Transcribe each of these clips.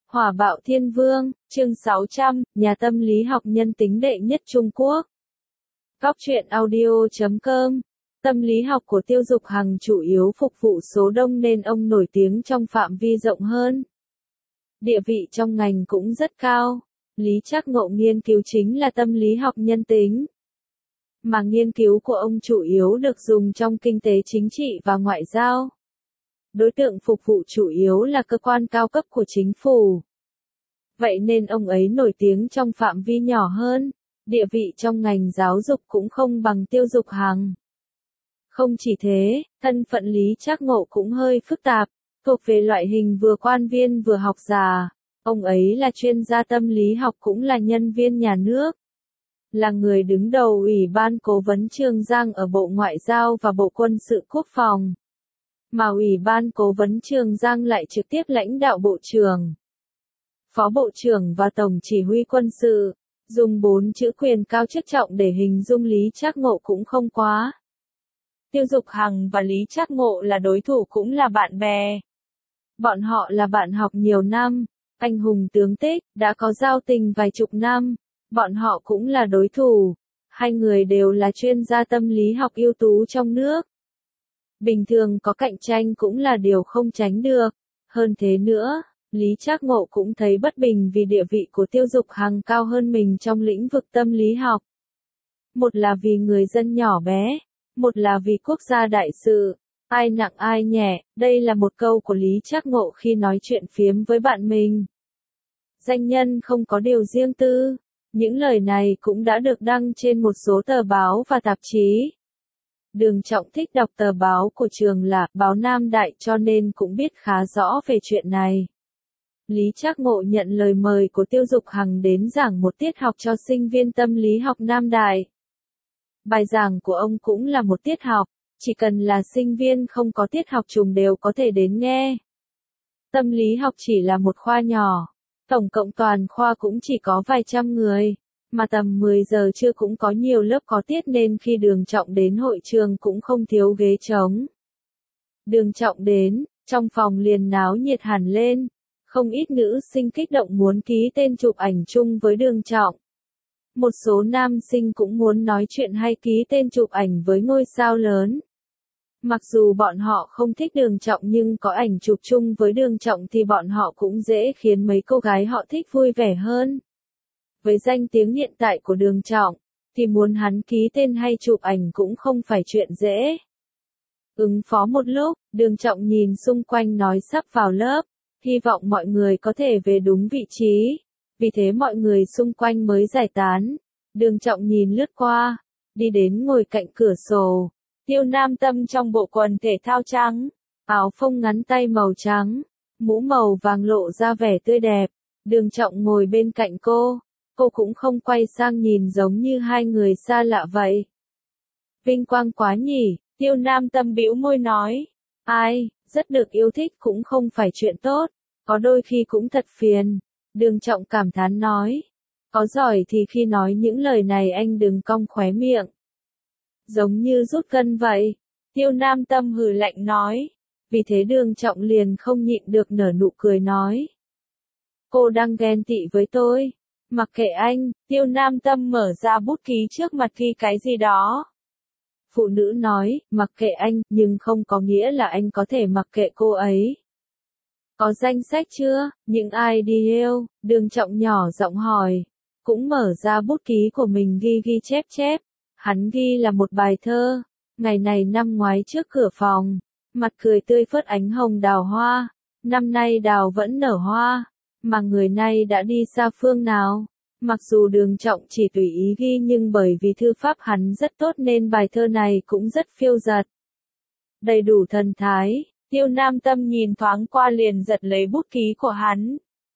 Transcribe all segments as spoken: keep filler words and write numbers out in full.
Hỏa bạo thiên vương, chương sáu trăm, nhà tâm lý học nhân tính đệ nhất Trung Quốc. Góc truyện audio chấm com. Tâm lý học của Tiêu Dục Hằng chủ yếu phục vụ số đông nên ông nổi tiếng trong phạm vi rộng hơn. Địa vị trong ngành cũng rất cao. Lý Trác Ngộ nghiên cứu chính là tâm lý học nhân tính. Mà nghiên cứu của ông chủ yếu được dùng trong kinh tế chính trị và ngoại giao. Đối tượng phục vụ chủ yếu là cơ quan cao cấp của chính phủ. Vậy nên ông ấy nổi tiếng trong phạm vi nhỏ hơn, địa vị trong ngành giáo dục cũng không bằng Tiêu Dục Hằng. Không chỉ thế, thân phận Lý Trác Ngộ cũng hơi phức tạp, thuộc về loại hình vừa quan viên vừa học giả. Ông ấy là chuyên gia tâm lý học cũng là nhân viên nhà nước. Là người đứng đầu Ủy ban Cố vấn Trường Giang ở Bộ Ngoại giao và Bộ Quân sự Quốc phòng. Mà Ủy ban Cố vấn Trường Giang lại trực tiếp lãnh đạo Bộ trưởng, Phó Bộ trưởng và Tổng Chỉ huy Quân sự. Dùng bốn chữ quyền cao chức trọng để hình dung Lý Trác Ngộ cũng không quá. Tiêu Dục Hằng và Lý Trác Ngộ là đối thủ cũng là bạn bè. Bọn họ là bạn học nhiều năm, anh hùng tướng tích, đã có giao tình vài chục năm. Bọn họ cũng là đối thủ. Hai người đều là chuyên gia tâm lý học ưu tú trong nước. Bình thường có cạnh tranh cũng là điều không tránh được. Hơn thế nữa, Lý Trác Ngộ cũng thấy bất bình vì địa vị của Tiêu Dục Hằng cao hơn mình trong lĩnh vực tâm lý học. Một là vì người dân nhỏ bé, một là vì quốc gia đại sự. Ai nặng ai nhẹ, đây là một câu của Lý Trác Ngộ khi nói chuyện phiếm với bạn mình. Danh nhân không có điều riêng tư. Những lời này cũng đã được đăng trên một số tờ báo và tạp chí. Đường Trọng thích đọc tờ báo của trường là Báo Nam Đại cho nên cũng biết khá rõ về chuyện này. Lý Trác Ngộ nhận lời mời của Tiêu Dục Hằng đến giảng một tiết học cho sinh viên tâm lý học Nam Đại. Bài giảng của ông cũng là một tiết học, chỉ cần là sinh viên không có tiết học trùng đều có thể đến nghe. Tâm lý học chỉ là một khoa nhỏ. Tổng cộng toàn khoa cũng chỉ có vài trăm người, mà tầm mười giờ trưa cũng có nhiều lớp có tiết nên khi Đường Trọng đến hội trường cũng không thiếu ghế trống. Đường Trọng đến, trong phòng liền náo nhiệt hẳn lên, không ít nữ sinh kích động muốn ký tên chụp ảnh chung với Đường Trọng. Một số nam sinh cũng muốn nói chuyện hay ký tên chụp ảnh với ngôi sao lớn. Mặc dù bọn họ không thích Đường Trọng nhưng có ảnh chụp chung với Đường Trọng thì bọn họ cũng dễ khiến mấy cô gái họ thích vui vẻ hơn. Với danh tiếng hiện tại của Đường Trọng, thì muốn hắn ký tên hay chụp ảnh cũng không phải chuyện dễ. Ứng phó một lúc, Đường Trọng nhìn xung quanh nói sắp vào lớp, hy vọng mọi người có thể về đúng vị trí. Vì thế mọi người xung quanh mới giải tán. Đường Trọng nhìn lướt qua, đi đến ngồi cạnh cửa sổ. Tiêu Nam Tâm trong bộ quần thể thao trắng, áo phông ngắn tay màu trắng, mũ màu vàng lộ ra vẻ tươi đẹp. Đường Trọng ngồi bên cạnh cô, cô cũng không quay sang nhìn giống như hai người xa lạ vậy. Vinh quang quá nhỉ, Tiêu Nam Tâm bĩu môi nói. Ai, rất được yêu thích cũng không phải chuyện tốt, có đôi khi cũng thật phiền. Đường Trọng cảm thán nói. Có giỏi thì khi nói những lời này anh đừng cong khóe miệng. Giống như rút cân vậy. Tiêu Nam Tâm hừ lạnh nói. Vì thế Đường Trọng liền không nhịn được nở nụ cười nói. Cô đang ghen tị với tôi. Mặc kệ anh, Tiêu Nam Tâm mở ra bút ký trước mặt ghi cái gì đó. Phụ nữ nói, mặc kệ anh, nhưng không có nghĩa là anh có thể mặc kệ cô ấy. Có danh sách chưa, những ai đi yêu? Đường Trọng nhỏ giọng hỏi. Cũng mở ra bút ký của mình ghi ghi chép chép. Hắn ghi là một bài thơ. Ngày này năm ngoái trước cửa phòng, mặt cười tươi phớt ánh hồng đào hoa. Năm nay đào vẫn nở hoa, mà người nay đã đi xa phương nào. Mặc dù Đường Trọng chỉ tùy ý ghi nhưng bởi vì thư pháp hắn rất tốt nên bài thơ này cũng rất phiêu dật. Đầy đủ thần thái, Tiêu Nam Tâm nhìn thoáng qua liền giật lấy bút ký của hắn.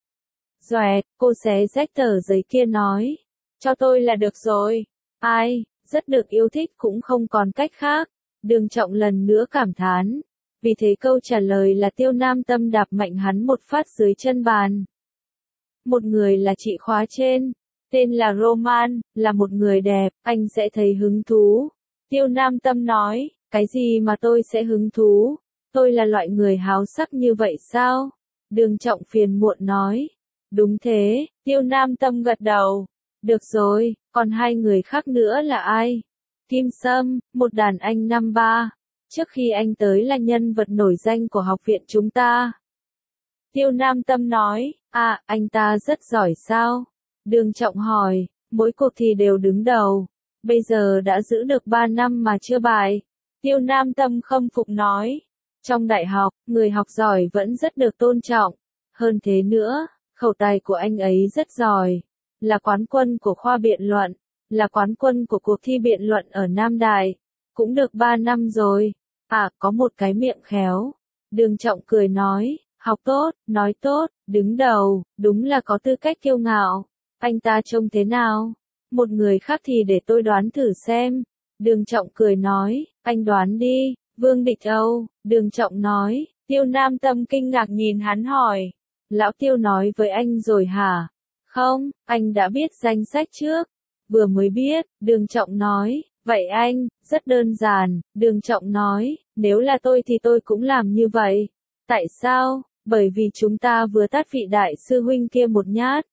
Doẹt, cô xé rách tờ giấy kia nói. Cho tôi là được rồi. Ai, rất được yêu thích cũng không còn cách khác. Đường Trọng lần nữa cảm thán. Vì thế câu trả lời là Tiêu Nam Tâm đạp mạnh hắn một phát dưới chân bàn. Một người là chị khóa trên, tên là Roman, là một người đẹp, anh sẽ thấy hứng thú. Tiêu Nam Tâm nói, cái gì mà tôi sẽ hứng thú? Tôi là loại người háo sắc như vậy sao? Đường Trọng phiền muộn nói, Đúng thế, Tiêu Nam Tâm gật đầu. Được rồi, còn hai người khác nữa là ai? Kim Sâm, một đàn anh năm ba. Trước khi anh tới là nhân vật nổi danh của học viện chúng ta. Tiêu Nam Tâm nói, à, anh ta rất giỏi sao? Đường Trọng hỏi, mỗi cuộc thì đều đứng đầu. Bây giờ đã giữ được ba năm mà chưa bài. Tiêu Nam Tâm khâm phục nói. Trong đại học, người học giỏi vẫn rất được tôn trọng. Hơn thế nữa, khẩu tài của anh ấy rất giỏi. Là quán quân của khoa biện luận. Là quán quân của cuộc thi biện luận ở Nam Đài. Cũng được ba năm rồi. À, có một cái miệng khéo. Đường Trọng cười nói, học tốt, nói tốt, đứng đầu, đúng là có tư cách kiêu ngạo. Anh ta trông thế nào? Một người khác thì để tôi đoán thử xem. Đường Trọng cười nói, anh đoán đi, Vương Địch Âu. Đường Trọng nói, Tiêu Nam Tâm kinh ngạc nhìn hắn hỏi. Lão Tiêu nói với anh rồi hả? Không, anh đã biết danh sách trước. Vừa mới biết, Đường Trọng nói, vậy anh, rất đơn giản. Đường Trọng nói, nếu là tôi thì tôi cũng làm như vậy. Tại sao? Bởi vì chúng ta vừa tát vị đại sư huynh kia một nhát.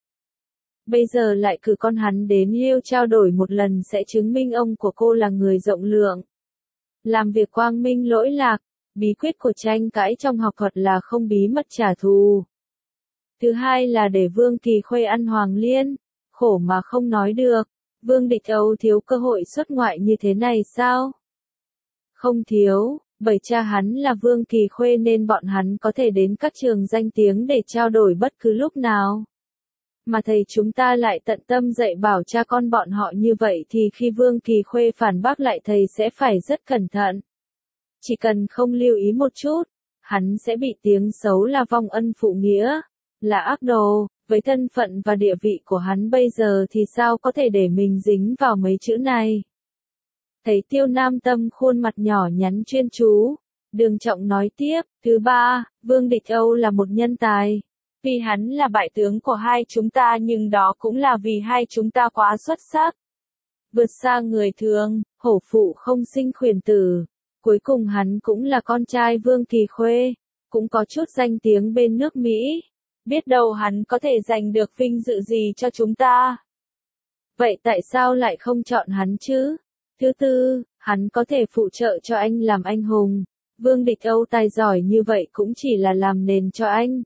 Bây giờ lại cử con hắn đến Liêu trao đổi một lần sẽ chứng minh ông của cô là người rộng lượng. Làm việc quang minh lỗi lạc, bí quyết của tranh cãi trong học thuật là không bí mật trả thù. Thứ hai là để Vương Kỳ Khuê ăn Hoàng Liên, khổ mà không nói được. Vương Địch Âu thiếu cơ hội xuất ngoại như thế này sao? Không thiếu, bởi cha hắn là Vương Kỳ Khuê nên bọn hắn có thể đến các trường danh tiếng để trao đổi bất cứ lúc nào. Mà thầy chúng ta lại tận tâm dạy bảo cha con bọn họ như vậy thì khi Vương Kỳ Khuê phản bác lại thầy sẽ phải rất cẩn thận. Chỉ cần không lưu ý một chút, hắn sẽ bị tiếng xấu là vong ân phụ nghĩa, là ác đồ. Với thân phận và địa vị của hắn bây giờ thì sao có thể để mình dính vào mấy chữ này? Thấy Tiêu Nam Tâm khuôn mặt nhỏ nhắn chuyên chú, Đường Trọng nói tiếp, thứ ba, Vương Địch Âu là một nhân tài. Vì hắn là bại tướng của hai chúng ta nhưng đó cũng là vì hai chúng ta quá xuất sắc. Vượt xa người thường, hổ phụ không sinh khuyển tử. Cuối cùng hắn cũng là con trai Vương Kỳ Khuê, cũng có chút danh tiếng bên nước Mỹ. Biết đâu hắn có thể giành được vinh dự gì cho chúng ta. Vậy tại sao lại không chọn hắn chứ? Thứ tư, hắn có thể phụ trợ cho anh làm anh hùng. Vương Địch Âu tài giỏi như vậy cũng chỉ là làm nền cho anh.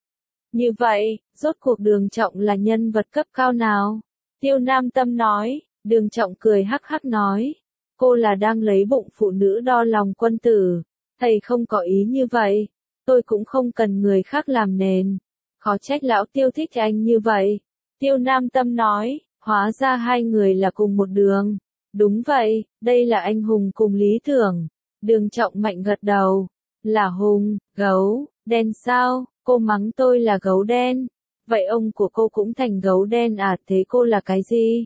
Như vậy, rốt cuộc Đường Trọng là nhân vật cấp cao nào? Tiêu Nam Tâm nói, Đường Trọng cười hắc hắc nói. Cô là đang lấy bụng phụ nữ đo lòng quân tử. Thầy không có ý như vậy. Tôi cũng không cần người khác làm nền. Khó trách lão Tiêu thích anh như vậy. Tiêu Nam Tâm nói, hóa ra hai người là cùng một đường. Đúng vậy, đây là anh hùng cùng lý tưởng. Đường Trọng mạnh gật đầu. Là hùng, gấu, đen sao? Cô mắng tôi là gấu đen. Vậy ông của cô cũng thành gấu đen à, thế cô là cái gì?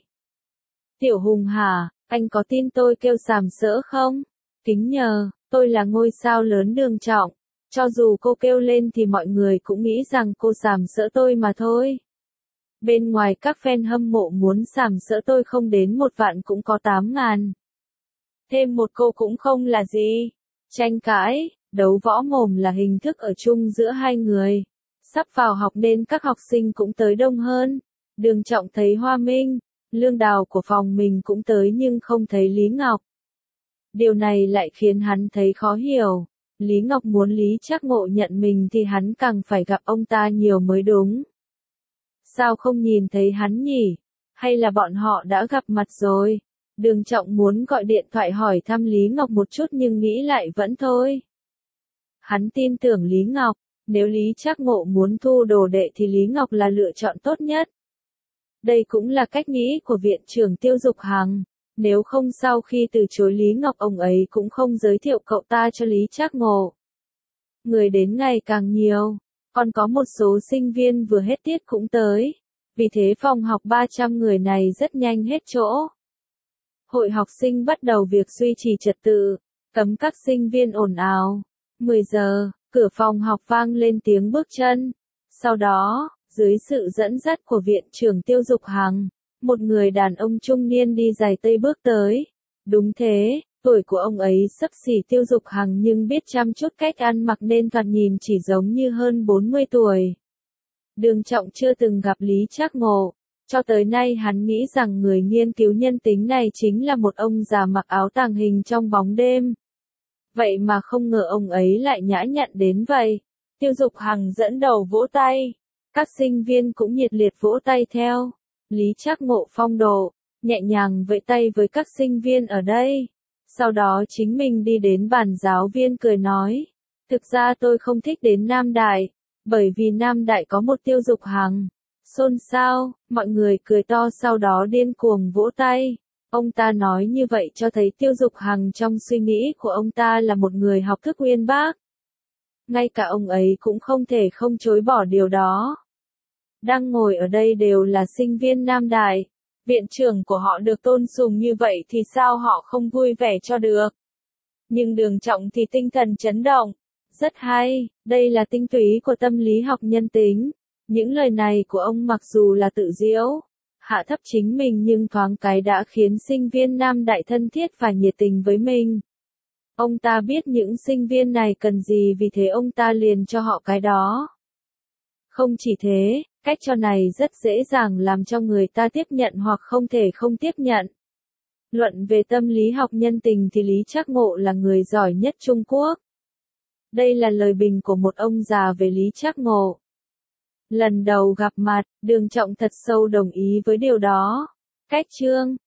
Tiểu Hùng hả, anh có tin tôi kêu sàm sỡ không? Kính nhờ, tôi là ngôi sao lớn Đường Trọng. Cho dù cô kêu lên thì mọi người cũng nghĩ rằng cô sàm sỡ tôi mà thôi. Bên ngoài các fan hâm mộ muốn sàm sỡ tôi không đến một vạn cũng có tám ngàn. Thêm một cô cũng không là gì. Tranh cãi, đấu võ mồm là hình thức ở chung giữa hai người. Sắp vào học nên các học sinh cũng tới đông hơn. Đường Trọng thấy Hoa Minh, Lương Đào của phòng mình cũng tới nhưng không thấy Lý Ngọc. Điều này lại khiến hắn thấy khó hiểu. Lý Ngọc muốn Lý Trác Ngộ nhận mình thì hắn càng phải gặp ông ta nhiều mới đúng. Sao không nhìn thấy hắn nhỉ? Hay là bọn họ đã gặp mặt rồi? Đường Trọng muốn gọi điện thoại hỏi thăm Lý Ngọc một chút nhưng nghĩ lại vẫn thôi. Hắn tin tưởng Lý Ngọc, nếu Lý Trác Ngộ muốn thu đồ đệ thì Lý Ngọc là lựa chọn tốt nhất. Đây cũng là cách nghĩ của viện trưởng Tiêu Dục Hằng. Nếu không sau khi từ chối Lý Ngọc ông ấy cũng không giới thiệu cậu ta cho Lý Trác Ngộ. Người đến ngày càng nhiều, còn có một số sinh viên vừa hết tiết cũng tới. Vì thế phòng học ba trăm người này rất nhanh hết chỗ. Hội học sinh bắt đầu việc duy trì trật tự, cấm các sinh viên ồn ào. mười giờ, cửa phòng học vang lên tiếng bước chân. Sau đó, dưới sự dẫn dắt của viện trưởng Tiêu Dục Hằng, một người đàn ông trung niên đi giày tây bước tới. Đúng thế, tuổi của ông ấy xấp xỉ Tiêu Dục Hằng nhưng biết chăm chút cách ăn mặc nên thoạt nhìn chỉ giống như hơn bốn mươi tuổi. Đường Trọng chưa từng gặp Lý Trác Ngộ. Cho tới nay hắn nghĩ rằng người nghiên cứu nhân tính này chính là một ông già mặc áo tàng hình trong bóng đêm. Vậy mà không ngờ ông ấy lại nhã nhặn đến vậy. Tiêu Dục Hằng dẫn đầu vỗ tay. Các sinh viên cũng nhiệt liệt vỗ tay theo. Lý Trác Ngộ phong độ, nhẹ nhàng vẫy tay với các sinh viên ở đây. Sau đó chính mình đi đến bàn giáo viên cười nói. Thực ra tôi không thích đến Nam Đại, bởi vì Nam Đại có một Tiêu Dục Hằng. Xôn xao, mọi người cười to sau đó điên cuồng vỗ tay. Ông ta nói như vậy cho thấy Tiêu Dục Hằng trong suy nghĩ của ông ta là một người học thức uyên bác. Ngay cả ông ấy cũng không thể không chối bỏ điều đó. Đang ngồi ở đây đều là sinh viên Nam Đại. Viện trưởng của họ được tôn sùng như vậy thì sao họ không vui vẻ cho được. Nhưng Đường Trọng thì tinh thần chấn động. Rất hay, đây là tinh túy của tâm lý học nhân tính. Những lời này của ông mặc dù là tự giễu, hạ thấp chính mình nhưng thoáng cái đã khiến sinh viên Nam Đại thân thiết và nhiệt tình với mình. Ông ta biết những sinh viên này cần gì vì thế ông ta liền cho họ cái đó. Không chỉ thế, cách cho này rất dễ dàng làm cho người ta tiếp nhận hoặc không thể không tiếp nhận. Luận về tâm lý học nhân tình thì Lý Trác Ngộ là người giỏi nhất Trung Quốc. Đây là lời bình của một ông già về Lý Trác Ngộ. Lần đầu gặp mặt, Đường Trọng thật sâu đồng ý với điều đó. Cách chương